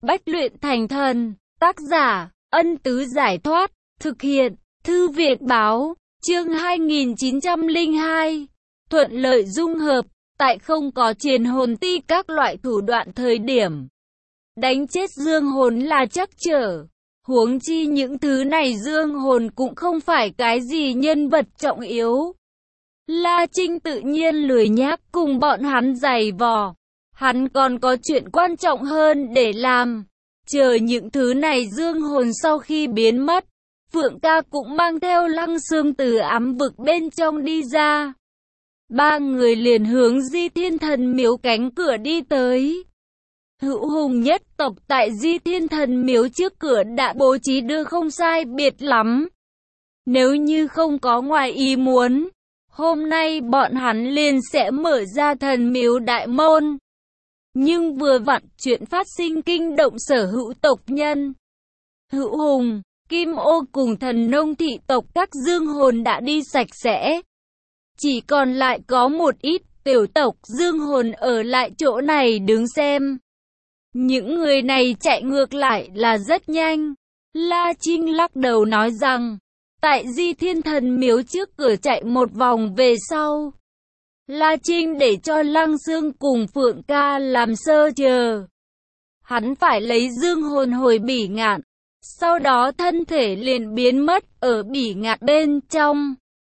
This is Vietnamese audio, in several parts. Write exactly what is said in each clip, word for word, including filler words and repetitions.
Bách luyện thành thần. Tác giả, Ân Tứ Giải Thoát. Thực hiện, Thư Việt Báo. Chương hai nghìn chín trăm lẻ hai. Thuận lợi dung hợp. Tại không có triền hồn ti các loại thủ đoạn thời điểm đánh chết dương hồn là chắc trở. Huống chi những thứ này dương hồn cũng không phải cái gì nhân vật trọng yếu. La Trinh tự nhiên lười nhác cùng bọn hắn giày vò. Hắn còn có chuyện quan trọng hơn để làm. Chờ những thứ này dương hồn sau khi biến mất, Phượng ca cũng mang theo Lăng Xương từ ám vực bên trong đi ra. Ba người liền hướng Di Thiên Thần Miếu cánh cửa đi tới. Hữu Hùng nhất tộc tại Di Thiên Thần Miếu trước cửa đã bố trí đưa không sai biệt lắm. Nếu như không có ngoài ý muốn, hôm nay bọn hắn liền sẽ mở ra thần miếu đại môn. Nhưng vừa vặn chuyện phát sinh kinh động sở hữu tộc nhân. Hữu Hùng, Kim Ô cùng thần nông thị tộc các dương hồn đã đi sạch sẽ. Chỉ còn lại có một ít tiểu tộc dương hồn ở lại chỗ này đứng xem. Những người này chạy ngược lại là rất nhanh. La Trinh lắc đầu nói rằng, tại Di Thiên Thần Miếu trước cửa chạy một vòng về sau, La Trinh để cho Lăng Xương cùng Phượng ca làm sơ chờ. Hắn phải lấy dương hồn hồi Bỉ Ngạn, sau đó thân thể liền biến mất ở Bỉ Ngạn bên trong.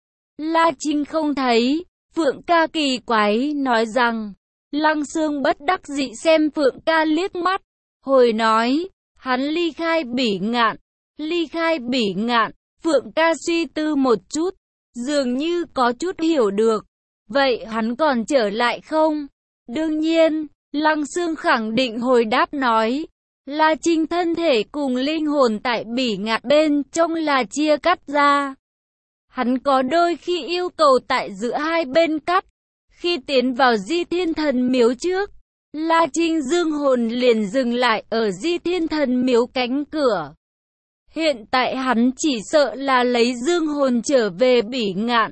La Trinh không thấy, Phượng ca kỳ quái nói rằng, Lăng Xương bất đắc dĩ xem Phượng ca liếc mắt, hồi nói, hắn ly khai Bỉ Ngạn, ly khai Bỉ Ngạn. Phượng ca suy tư một chút, dường như có chút hiểu được. Vậy hắn còn trở lại không? Đương nhiên, Lăng Xương khẳng định hồi đáp nói, La Trinh thân thể cùng linh hồn tại Bỉ Ngạn bên trong là chia cắt ra. Hắn có đôi khi yêu cầu tại giữa hai bên cắt. Khi tiến vào Di Thiên Thần Miếu trước, La Trinh dương hồn liền dừng lại ở Di Thiên Thần Miếu cánh cửa. Hiện tại hắn chỉ sợ là lấy dương hồn trở về Bỉ Ngạn.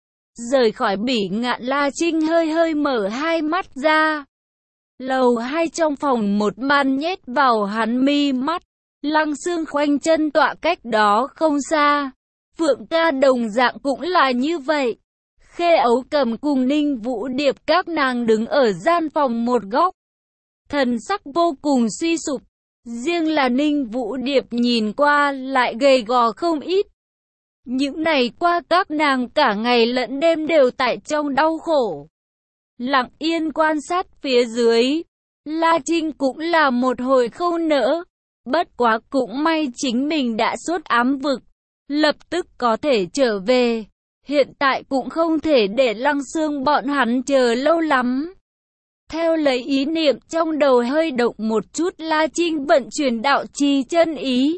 Rời khỏi Bỉ Ngạn, La Trinh hơi hơi mở hai mắt ra. Lầu hai trong phòng một màn nhét vào hắn mi mắt. Lăng Xương khoanh chân tọa cách đó không xa. Phượng ca đồng dạng cũng là như vậy. Khê Ấu Cầm cùng Ninh Vũ Điệp các nàng đứng ở gian phòng một góc. Thần sắc vô cùng suy sụp. Riêng là Ninh Vũ Điệp nhìn qua lại gầy gò không ít. Những ngày qua các nàng cả ngày lẫn đêm đều tại trong đau khổ. Lặng yên quan sát phía dưới. La Trinh cũng là một hồi không nỡ. Bất quá cũng may chính mình đã xuất ám vực, lập tức có thể trở về. Hiện tại cũng không thể để Lăng Xương bọn hắn chờ lâu lắm. Theo lấy ý niệm trong đầu hơi động một chút, La Trinh vận chuyển đạo trì chân ý,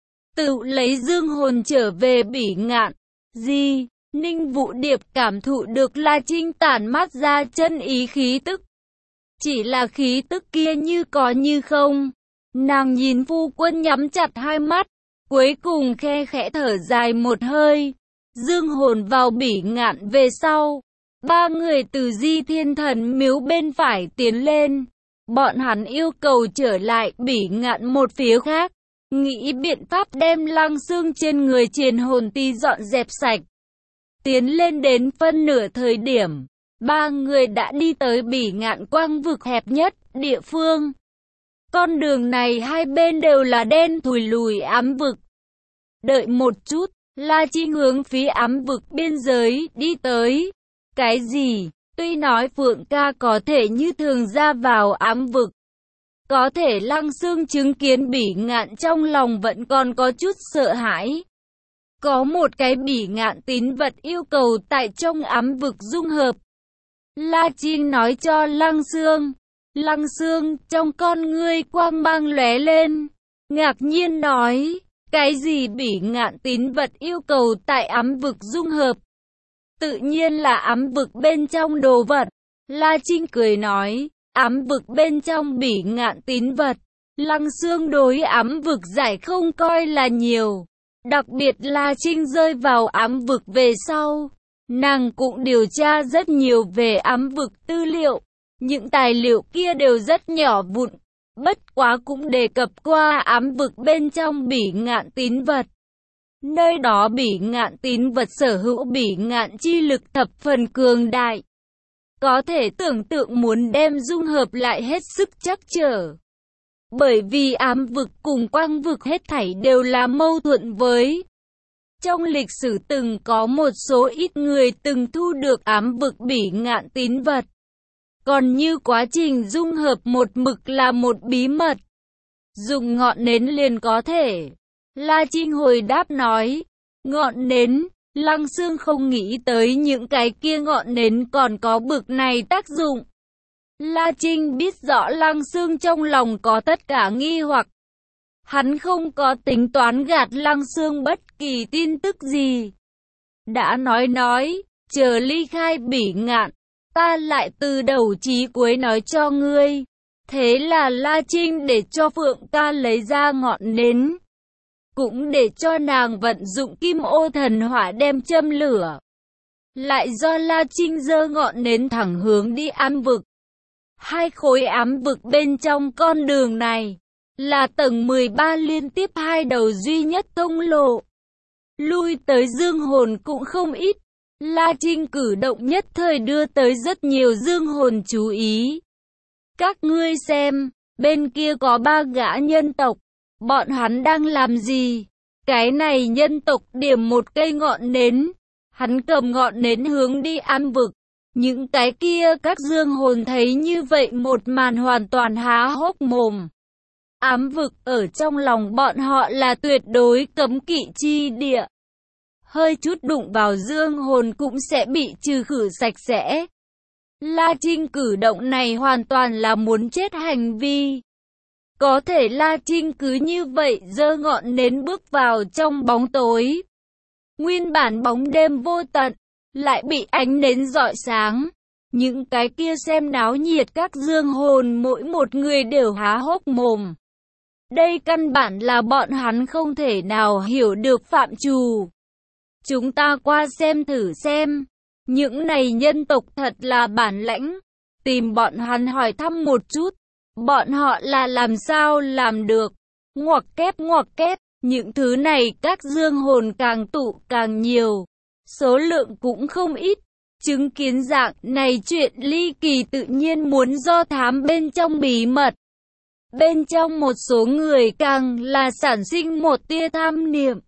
tự lấy dương hồn trở về Bỉ Ngạn. Gì? Ninh Vũ Điệp cảm thụ được La Trinh tản mát ra chân ý khí tức. Chỉ là khí tức kia như có như không. Nàng nhìn phu quân nhắm chặt hai mắt, cuối cùng khe khẽ thở dài một hơi. Dương hồn vào Bỉ Ngạn về sau, ba người từ Di Thiên Thần Miếu bên phải tiến lên. Bọn hắn yêu cầu trở lại Bỉ Ngạn một phía khác, nghĩ biện pháp đem Lăng Xương trên người triền hồn ti dọn dẹp sạch. Tiến lên đến phân nửa thời điểm, ba người đã đi tới Bỉ Ngạn quang vực hẹp nhất địa phương. Con đường này hai bên đều là đen thùi lùi ám vực. Đợi một chút, La Trinh hướng phía ám vực biên giới đi tới. Cái gì? Tuy nói Phượng ca có thể như thường ra vào ám vực, có thể Lăng Xương chứng kiến Bỉ Ngạn trong lòng vẫn còn có chút sợ hãi. Có một cái Bỉ Ngạn tín vật yêu cầu tại trong ám vực dung hợp. La Trinh nói cho Lăng Xương. Lăng Xương trong con ngươi quang mang lóe lên, ngạc nhiên nói, cái gì Bỉ Ngạn tín vật yêu cầu tại ám vực dung hợp? Tự nhiên là ám vực bên trong đồ vật. La Trinh cười nói, ám vực bên trong Bỉ Ngạn tín vật. Lăng Xương đối ám vực giải không coi là nhiều. Đặc biệt La Trinh rơi vào ám vực về sau, nàng cũng điều tra rất nhiều về ám vực tư liệu. Những tài liệu kia đều rất nhỏ vụn, Bất quá cũng đề cập qua ám vực bên trong Bỉ Ngạn tín vật. Nơi đó Bỉ Ngạn tín vật sở hữu Bỉ Ngạn chi lực thập phần cường đại. Có thể tưởng tượng muốn đem dung hợp lại hết sức chắc trở. Bởi vì ám vực cùng quang vực hết thảy đều là mâu thuẫn với. Trong lịch sử từng có một số ít người từng thu được ám vực Bỉ Ngạn tín vật. Còn như quá trình dung hợp một mực là một bí mật. Dùng ngọn nến liền có thể. La Trinh hồi đáp nói. Ngọn nến, Lăng Xương không nghĩ tới những cái kia ngọn nến còn có bực này tác dụng. La Trinh biết rõ Lăng Xương trong lòng có tất cả nghi hoặc. Hắn không có tính toán gạt Lăng Xương bất kỳ tin tức gì. Đã nói nói, chờ ly khai Bỉ Ngạn, ta lại từ đầu chí cuối nói cho ngươi. Thế là La Trinh để cho Phượng Ca lấy ra ngọn nến. Cũng để cho nàng vận dụng kim ô thần hỏa đem châm lửa. Lại do La Trinh giơ ngọn nến thẳng hướng đi ám vực. Hai khối ám vực bên trong con đường này là tầng mười ba liên tiếp hai đầu duy nhất thông lộ. Lui tới dương hồn cũng không ít. La Trinh cử động nhất thời đưa tới rất nhiều dương hồn chú ý. Các ngươi xem, bên kia có ba gã nhân tộc. Bọn hắn đang làm gì? Cái này nhân tộc điểm một cây ngọn nến. Hắn cầm ngọn nến hướng đi ám vực. Những cái kia các dương hồn thấy như vậy một màn hoàn toàn há hốc mồm. Ám vực ở trong lòng bọn họ là tuyệt đối cấm kỵ chi địa. Hơi chút đụng vào dương hồn cũng sẽ bị trừ khử sạch sẽ. La Trinh cử động này hoàn toàn là muốn chết hành vi. Có thể La Trinh cứ như vậy giơ ngọn nến bước vào trong bóng tối. Nguyên bản bóng đêm vô tận, lại bị ánh nến rọi sáng. Những cái kia xem náo nhiệt các dương hồn mỗi một người đều há hốc mồm. Đây căn bản là bọn hắn không thể nào hiểu được phạm trù. Chúng ta qua xem thử xem. Những này nhân tộc thật là bản lãnh. Tìm bọn hắn hỏi thăm một chút. Bọn họ là làm sao làm được. Ngoặc kép ngoặc kép. Những thứ này các dương hồn càng tụ càng nhiều. Số lượng cũng không ít. Chứng kiến dạng này chuyện ly kỳ tự nhiên muốn do thám bên trong bí mật. Bên trong một số người càng là sản sinh một tia tham niệm.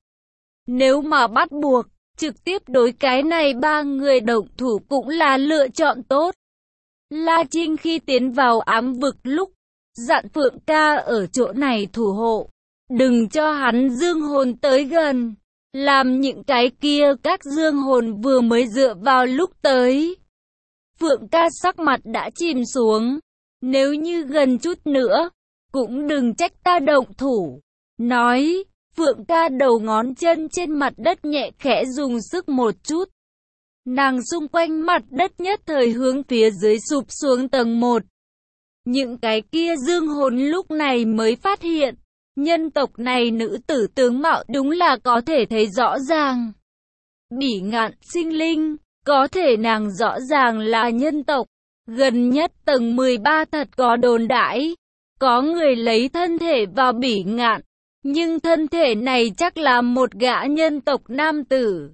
Nếu mà bắt buộc, trực tiếp đối cái này ba người động thủ cũng là lựa chọn tốt. La Trinh khi tiến vào ám vực lúc, dặn Phượng Ca ở chỗ này thủ hộ. Đừng cho hắn dương hồn tới gần. Làm những cái kia các dương hồn vừa mới dựa vào lúc tới. Phượng Ca sắc mặt đã chìm xuống. Nếu như gần chút nữa, cũng đừng trách ta động thủ. Nói, Phượng Ca đầu ngón chân trên mặt đất nhẹ khẽ dùng sức một chút. Nàng xung quanh mặt đất nhất thời hướng phía dưới sụp xuống tầng một. Những cái kia dương hồn lúc này mới phát hiện. Nhân tộc này nữ tử tướng mạo đúng là có thể thấy rõ ràng. Bỉ Ngạn sinh linh, có thể nàng rõ ràng là nhân tộc. Gần nhất tầng mười ba thật có đồn đãi. Có người lấy thân thể vào Bỉ Ngạn. Nhưng thân thể này chắc là một gã nhân tộc nam tử.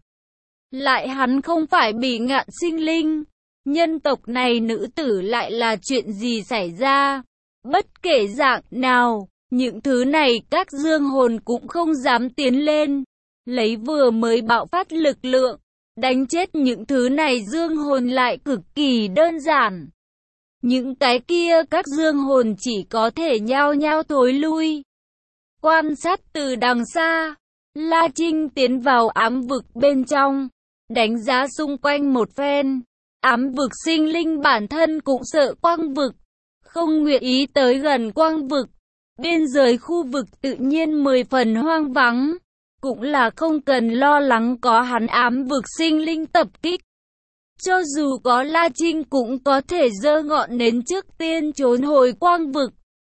Lại hắn không phải Bỉ Ngạn sinh linh. Nhân tộc này nữ tử lại là chuyện gì xảy ra? Bất kể dạng nào. Những thứ này các dương hồn cũng không dám tiến lên. Lấy vừa mới bạo phát lực lượng. Đánh chết những thứ này dương hồn lại cực kỳ đơn giản. Những cái kia các dương hồn chỉ có thể nhao nhao thối lui. Quan sát từ đằng xa. La Trinh tiến vào ám vực bên trong. Đánh giá xung quanh một phen. Ám vực sinh linh bản thân cũng sợ quang vực. Không nguyện ý tới gần quang vực. Biên giới khu vực tự nhiên mười phần hoang vắng, cũng là không cần lo lắng có hắn ám vực sinh linh tập kích. Cho dù có La Trinh cũng có thể giơ ngọn nến trước tiên trốn hồi quang vực.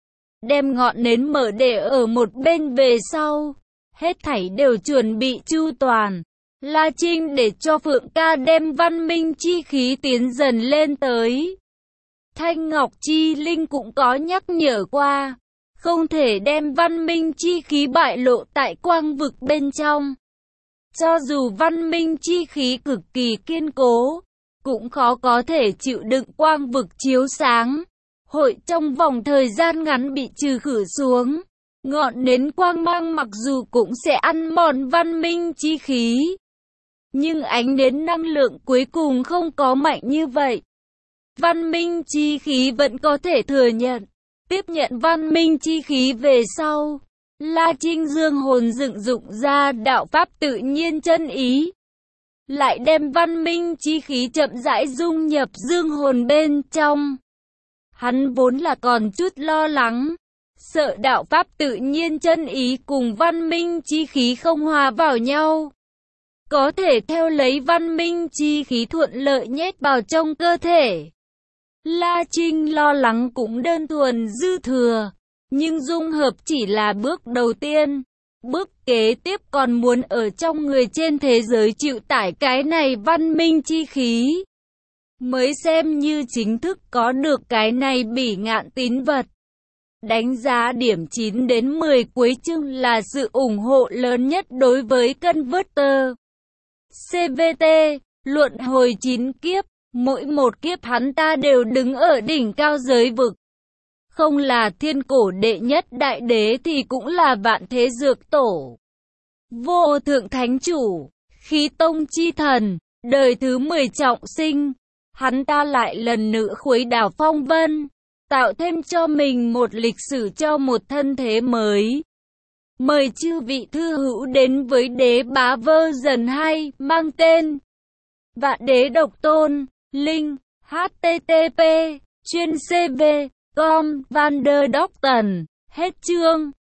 Đem ngọn nến mở để ở một bên về sau. Hết thảy đều chuẩn bị chu toàn. La Trinh để cho Phượng Ca đem văn minh chi khí tiến dần lên tới. Thanh Ngọc Chi Linh cũng có nhắc nhở qua. không thể đem văn minh chi khí bại lộ tại quang vực bên trong. Cho dù văn minh chi khí cực kỳ kiên cố, cũng khó có thể chịu đựng quang vực chiếu sáng. Hội trong vòng thời gian ngắn bị trừ khử xuống, ngọn nến quang mang mặc dù cũng sẽ ăn mòn văn minh chi khí, nhưng ánh nến năng lượng cuối cùng không có mạnh như vậy. Văn minh chi khí vẫn có thể thừa nhận, tiếp nhận văn minh chi khí về sau. La Trinh Dương hồn dựng dụng ra đạo pháp tự nhiên chân ý, lại đem văn minh chi khí chậm rãi dung nhập dương hồn bên trong. Hắn vốn là còn chút lo lắng, sợ đạo pháp tự nhiên chân ý cùng văn minh chi khí không hòa vào nhau, có thể theo lấy văn minh chi khí thuận lợi nhét vào trong cơ thể. La Trinh lo lắng cũng đơn thuần dư thừa, nhưng dung hợp chỉ là bước đầu tiên. Bước kế tiếp còn muốn ở trong người trên thế giới chịu tải cái này văn minh chi khí, mới xem như chính thức có được cái này bỉ ngạn tín vật. Đánh giá điểm chín đến mười cuối chương là sự ủng hộ lớn nhất đối với Converter. xê vê tê, luận hồi chín kiếp, mỗi một kiếp hắn ta đều đứng ở đỉnh cao giới vực. Không là thiên cổ đệ nhất đại đế thì cũng là vạn thế dược tổ, vô thượng thánh chủ, khí tông chi thần, đời thứ mười trọng sinh. Hắn ta lại lần nữa khuấy đảo phong vân, tạo thêm cho mình một lịch sử cho một thân thế mới. Mời chư vị thư hữu đến với đế bá version hai mang tên Vạn Đế Độc Tôn, link h t t p chuyên c v com Vanderdocton. Hết chương.